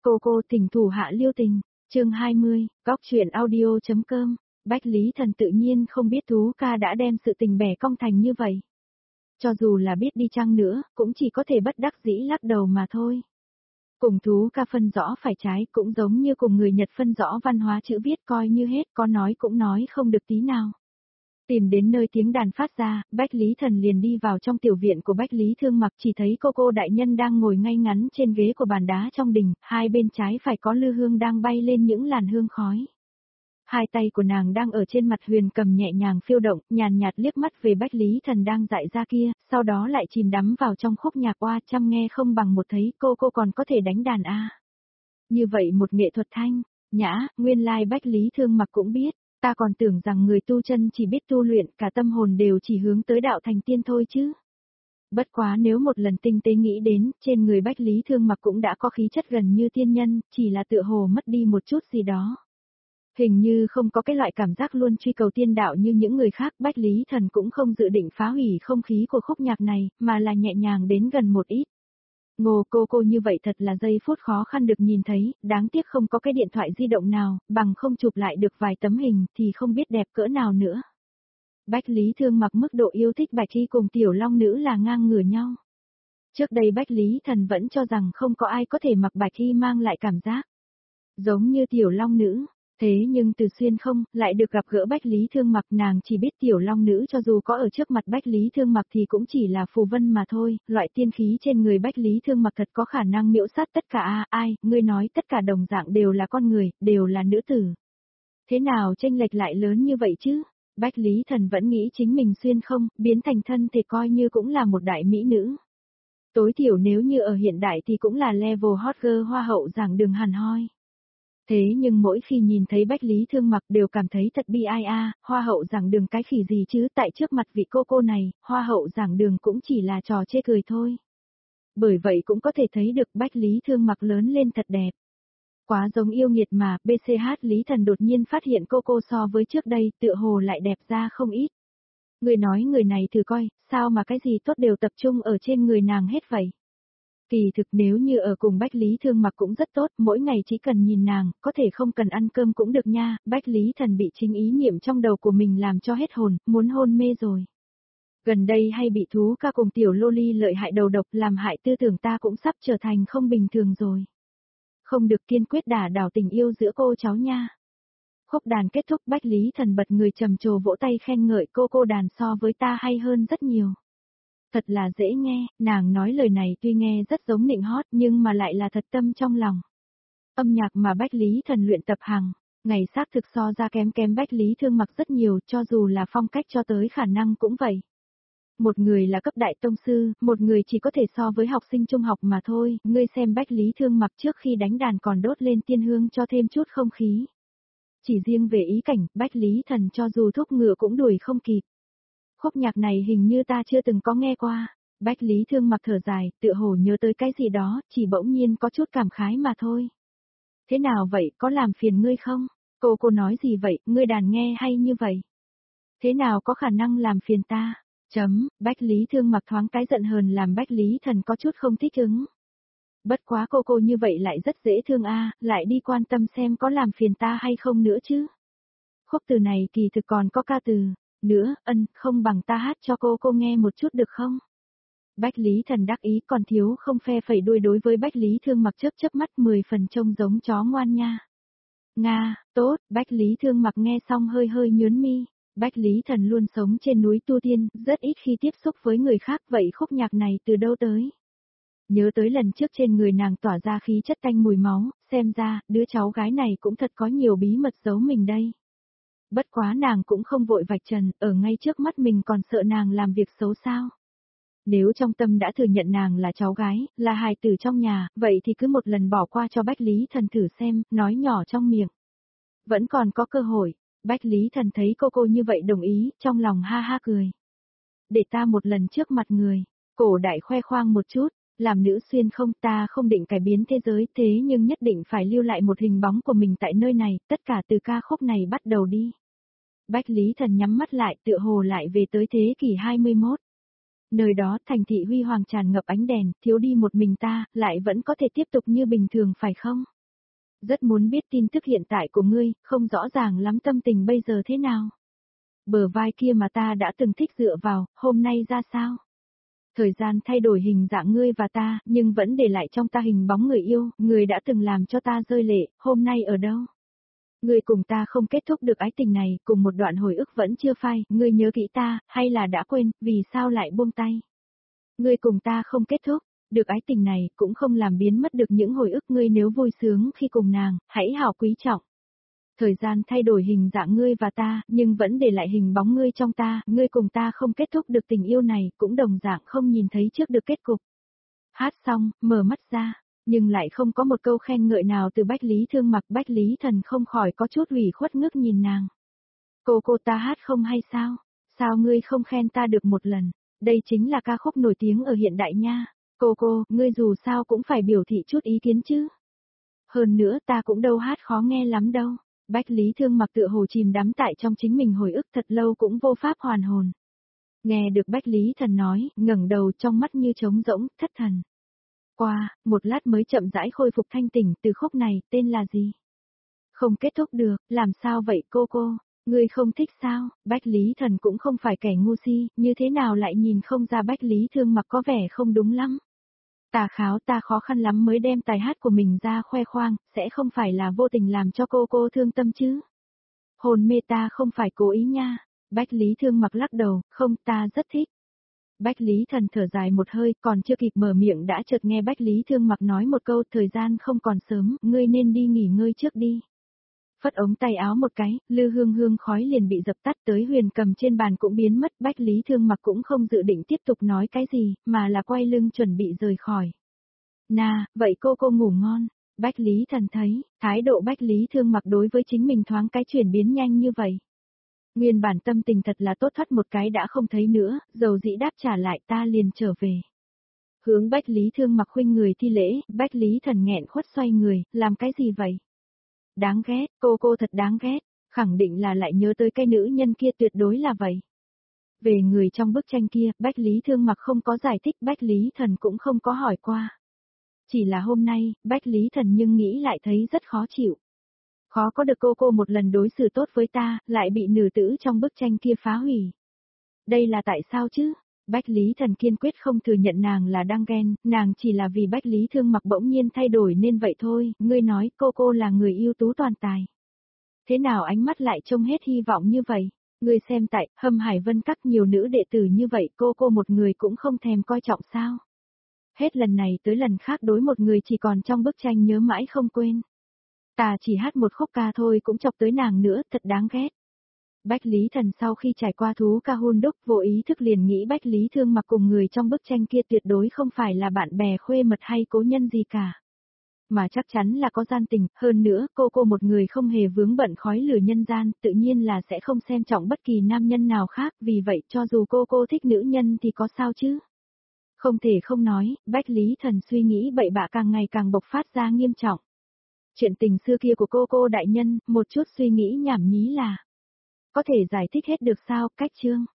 Cô tình thủ hạ lưu tình, chương 20, góc truyện audio.com, Bách Lý Thần tự nhiên không biết Tú ca đã đem sự tình bẻ cong thành như vậy. Cho dù là biết đi chăng nữa, cũng chỉ có thể bất đắc dĩ lắc đầu mà thôi. Cùng Tú ca phân rõ phải trái cũng giống như cùng người Nhật phân rõ văn hóa chữ viết coi như hết, có nói cũng nói không được tí nào. Tìm đến nơi tiếng đàn phát ra, Bách Lý Thần liền đi vào trong tiểu viện của Bách Lý Thương Mặc, chỉ thấy cô đại nhân đang ngồi ngay ngắn trên ghế của bàn đá trong đình, hai bên trái phải có lư hương đang bay lên những làn hương khói. Hai tay của nàng đang ở trên mặt huyền cầm nhẹ nhàng phiêu động, nhàn nhạt liếc mắt về Bách Lý Thần đang dại ra kia, sau đó lại chìm đắm vào trong khúc nhạc oa chăm nghe không bằng một thấy cô còn có thể đánh đàn a. Như vậy một nghệ thuật thanh, nhã, nguyên lai Bách Lý Thương Mặc cũng biết. Ta còn tưởng rằng người tu chân chỉ biết tu luyện, cả tâm hồn đều chỉ hướng tới đạo thành tiên thôi chứ. Bất quá nếu một lần tinh tế nghĩ đến, trên người Bách Lý Thương Mặc cũng đã có khí chất gần như tiên nhân, chỉ là tựa hồ mất đi một chút gì đó. Hình như không có cái loại cảm giác luôn truy cầu tiên đạo như những người khác, Bách Lý Thần cũng không dự định phá hủy không khí của khúc nhạc này, mà là nhẹ nhàng đến gần một ít. Ngô cô như vậy thật là giây phút khó khăn được nhìn thấy, đáng tiếc không có cái điện thoại di động nào, bằng không chụp lại được vài tấm hình thì không biết đẹp cỡ nào nữa. Bách Lý Thương Mặc mức độ yêu thích Bạch Hy cùng Tiểu Long Nữ là ngang ngửa nhau. Trước đây Bách Lý Thần vẫn cho rằng không có ai có thể mặc Bạch Hy mang lại cảm giác giống như Tiểu Long Nữ. Thế nhưng từ xuyên không, lại được gặp gỡ Bách Lý Thương Mặc, nàng chỉ biết Tiểu Long Nữ cho dù có ở trước mặt Bách Lý Thương Mặc thì cũng chỉ là phù vân mà thôi, loại tiên khí trên người Bách Lý Thương Mặc thật có khả năng miễu sát tất cả ai, ngươi nói tất cả đồng dạng đều là con người, đều là nữ tử. Thế nào chênh lệch lại lớn như vậy chứ? Bách Lý Thần vẫn nghĩ chính mình xuyên không, biến thành thân thì coi như cũng là một đại mỹ nữ. Tối thiểu nếu như ở hiện đại thì cũng là level hot girl hoa hậu giảng đường hàn hoi. Thế nhưng mỗi khi nhìn thấy Bách Lý Thương Mặc đều cảm thấy thật bi ai hoa hậu giảng đường cái khỉ gì chứ, tại trước mặt vị cô này, hoa hậu giảng đường cũng chỉ là trò chê cười thôi. Bởi vậy cũng có thể thấy được Bách Lý Thương Mặc lớn lên thật đẹp. Quá giống yêu nghiệt mà, BCH Lý Thần đột nhiên phát hiện cô so với trước đây tựa hồ lại đẹp ra không ít. Người nói người này thử coi, sao mà cái gì tốt đều tập trung ở trên người nàng hết vậy. Kỳ thực nếu như ở cùng Bách Lý Thương Mặc cũng rất tốt, mỗi ngày chỉ cần nhìn nàng, có thể không cần ăn cơm cũng được nha, Bách Lý Thần bị chính ý niệm trong đầu của mình làm cho hết hồn, muốn hôn mê rồi. Gần đây hay bị Thú ca cùng Tiểu Loli lợi hại đầu độc làm hại tư tưởng ta cũng sắp trở thành không bình thường rồi. Không được kiên quyết đả đảo tình yêu giữa cô cháu nha. Khúc đàn kết thúc Bách Lý Thần bật người trầm trồ vỗ tay khen ngợi cô đàn so với ta hay hơn rất nhiều. Thật là dễ nghe, nàng nói lời này tuy nghe rất giống nịnh hót nhưng mà lại là thật tâm trong lòng. Âm nhạc mà Bách Lý Thần luyện tập hàng, ngày xác thực so ra kém Bách Lý Thương Mặc rất nhiều, cho dù là phong cách cho tới khả năng cũng vậy. Một người là cấp đại tông sư, một người chỉ có thể so với học sinh trung học mà thôi, ngươi xem Bách Lý Thương Mặc trước khi đánh đàn còn đốt lên tiên hương cho thêm chút không khí. Chỉ riêng về ý cảnh, Bách Lý Thần cho dù thúc ngựa cũng đuổi không kịp. Khúc nhạc này hình như ta chưa từng có nghe qua. Bách Lý Thương Mặc thở dài, tựa hồ nhớ tới cái gì đó, chỉ bỗng nhiên có chút cảm khái mà thôi. Thế nào vậy, có làm phiền ngươi không? Cô nói gì vậy, ngươi đàn nghe hay như vậy? Thế nào có khả năng làm phiền ta? Bách Lý Thương Mặc thoáng cái giận hờn làm Bách Lý Thần có chút không thích ứng. Bất quá cô như vậy lại rất dễ thương lại đi quan tâm xem có làm phiền ta hay không nữa chứ. Khúc từ này kỳ thực còn có ca từ. Nữa, không bằng ta hát cho cô nghe một chút được không? Bách Lý Thần đắc ý còn thiếu không phe phẩy đuôi đối với Bách Lý Thương Mặc chớp mắt 10 phần trông giống chó ngoan nha. Nga, tốt, Bách Lý Thương Mặc nghe xong hơi nhướng mi. Bách Lý Thần luôn sống trên núi tu tiên, rất ít khi tiếp xúc với người khác, vậy khúc nhạc này từ đâu tới? Nhớ tới lần trước trên người nàng tỏa ra khí chất tanh mùi máu, xem ra, đứa cháu gái này cũng thật có nhiều bí mật giấu mình đây. Bất quá nàng cũng không vội vạch trần, ở ngay trước mắt mình còn sợ nàng làm việc xấu sao. Nếu trong tâm đã thừa nhận nàng là cháu gái, là hài tử trong nhà, vậy thì cứ một lần bỏ qua cho Bách Lý Thần thử xem, nói nhỏ trong miệng. Vẫn còn có cơ hội, Bách Lý Thần thấy cô như vậy đồng ý, trong lòng ha ha cười. Để ta một lần trước mặt người, cổ đại khoe khoang một chút, làm nữ xuyên không, ta không định cải biến thế giới, thế nhưng nhất định phải lưu lại một hình bóng của mình tại nơi này, tất cả từ ca khúc này bắt đầu đi. Bách Lý Thần nhắm mắt lại, tựa hồ lại về tới thế kỷ 21. Nơi đó thành thị huy hoàng tràn ngập ánh đèn, thiếu đi một mình ta, lại vẫn có thể tiếp tục như bình thường phải không? Rất muốn biết tin tức hiện tại của ngươi, không rõ ràng lắm tâm tình bây giờ thế nào. Bờ vai kia mà ta đã từng thích dựa vào, hôm nay ra sao? Thời gian thay đổi hình dạng ngươi và ta, nhưng vẫn để lại trong ta hình bóng người yêu, người đã từng làm cho ta rơi lệ, hôm nay ở đâu? Ngươi cùng ta không kết thúc được ái tình này, cùng một đoạn hồi ức vẫn chưa phai, ngươi nhớ kỹ ta, hay là đã quên, vì sao lại buông tay? Ngươi cùng ta không kết thúc, được ái tình này, cũng không làm biến mất được những hồi ức ngươi nếu vui sướng khi cùng nàng, hãy hảo quý trọng. Thời gian thay đổi hình dạng ngươi và ta, nhưng vẫn để lại hình bóng ngươi trong ta, ngươi cùng ta không kết thúc được tình yêu này, cũng đồng dạng không nhìn thấy trước được kết cục. Hát xong, mở mắt ra, nhưng lại không có một câu khen ngợi nào từ Bách Lý Thương Mặc. Bách Lý Thần không khỏi có chút ủy khuất ngước nhìn nàng. Cô ta hát không hay sao? Sao ngươi không khen ta được một lần? Đây chính là ca khúc nổi tiếng ở hiện đại nha. Cô, ngươi dù sao cũng phải biểu thị chút ý kiến chứ. Hơn nữa ta cũng đâu hát khó nghe lắm đâu. Bách Lý Thương Mặc tựa hồ chìm đắm tại trong chính mình hồi ức thật lâu cũng vô pháp hoàn hồn. Nghe được Bách Lý Thần nói, ngẩng đầu trong mắt như trống rỗng, thất thần. Qua, một lát mới chậm rãi khôi phục thanh tỉnh. Từ khúc này, tên là gì? Không kết thúc được, làm sao vậy cô? Ngươi không thích sao? Bách Lý Thần cũng không phải kẻ ngu si, như thế nào lại nhìn không ra Bách Lý Thương Mặc có vẻ không đúng lắm. Ta khó khăn lắm mới đem tài hát của mình ra khoe khoang, sẽ không phải là vô tình làm cho cô thương tâm chứ? Hồn mê ta không phải cố ý nha. Bách Lý Thương Mặc lắc đầu, không, ta rất thích. Bách Lý Thần thở dài một hơi, còn chưa kịp mở miệng đã chợt nghe Bách Lý Thương Mặc nói một câu, thời gian không còn sớm, ngươi nên đi nghỉ ngơi trước đi. Phất ống tay áo một cái, lư hương khói liền bị dập tắt, tới huyền cầm trên bàn cũng biến mất. Bách Lý Thương Mặc cũng không dự định tiếp tục nói cái gì, mà là quay lưng chuẩn bị rời khỏi. Vậy cô ngủ ngon. Bách Lý Thần thấy, thái độ Bách Lý Thương Mặc đối với chính mình thoáng cái chuyển biến nhanh như vậy. Nguyên bản tâm tình thật là tốt, thoát một cái đã không thấy nữa, dầu dĩ đáp trả lại, ta liền trở về. Hướng Bách Lý Thương Mặc khuynh người thi lễ, Bách Lý Thần nghẹn khuất xoay người, làm cái gì vậy? Đáng ghét, cô thật đáng ghét, khẳng định là lại nhớ tới cái nữ nhân kia, tuyệt đối là vậy. Về người trong bức tranh kia, Bách Lý Thương Mặc không có giải thích, Bách Lý Thần cũng không có hỏi qua. Chỉ là hôm nay, Bách Lý Thần nhưng nghĩ lại thấy rất khó chịu. Khó có được cô một lần đối xử tốt với ta, lại bị nữ tử trong bức tranh kia phá hủy. Đây là tại sao chứ? Bách Lý Thần kiên quyết không thừa nhận nàng là đang ghen, nàng chỉ là vì Bách Lý Thương Mặc bỗng nhiên thay đổi nên vậy thôi. Ngươi nói cô là người ưu tú toàn tài. Thế nào ánh mắt lại trông hết hy vọng như vậy? Ngươi xem tại Hâm Hải Vân Các nhiều nữ đệ tử như vậy, cô một người cũng không thèm coi trọng sao? Hết lần này tới lần khác đối một người chỉ còn trong bức tranh nhớ mãi không quên. Ta chỉ hát một khúc ca thôi cũng chọc tới nàng nữa, thật đáng ghét. Bách Lý Thần sau khi trải qua thú ca hôn đúc, vô ý thức liền nghĩ Bách Lý Thương Mặc cùng người trong bức tranh kia tuyệt đối không phải là bạn bè khuê mật hay cố nhân gì cả. Mà chắc chắn là có gian tình, hơn nữa cô một người không hề vướng bận khói lửa nhân gian, tự nhiên là sẽ không xem trọng bất kỳ nam nhân nào khác, vì vậy cho dù cô thích nữ nhân thì có sao chứ. Không thể không nói, Bách Lý Thần suy nghĩ bậy bạ càng ngày càng bộc phát ra nghiêm trọng. Chuyện tình xưa kia của cô đại nhân, một chút suy nghĩ nhảm nhí là có thể giải thích hết được sao? Cách chương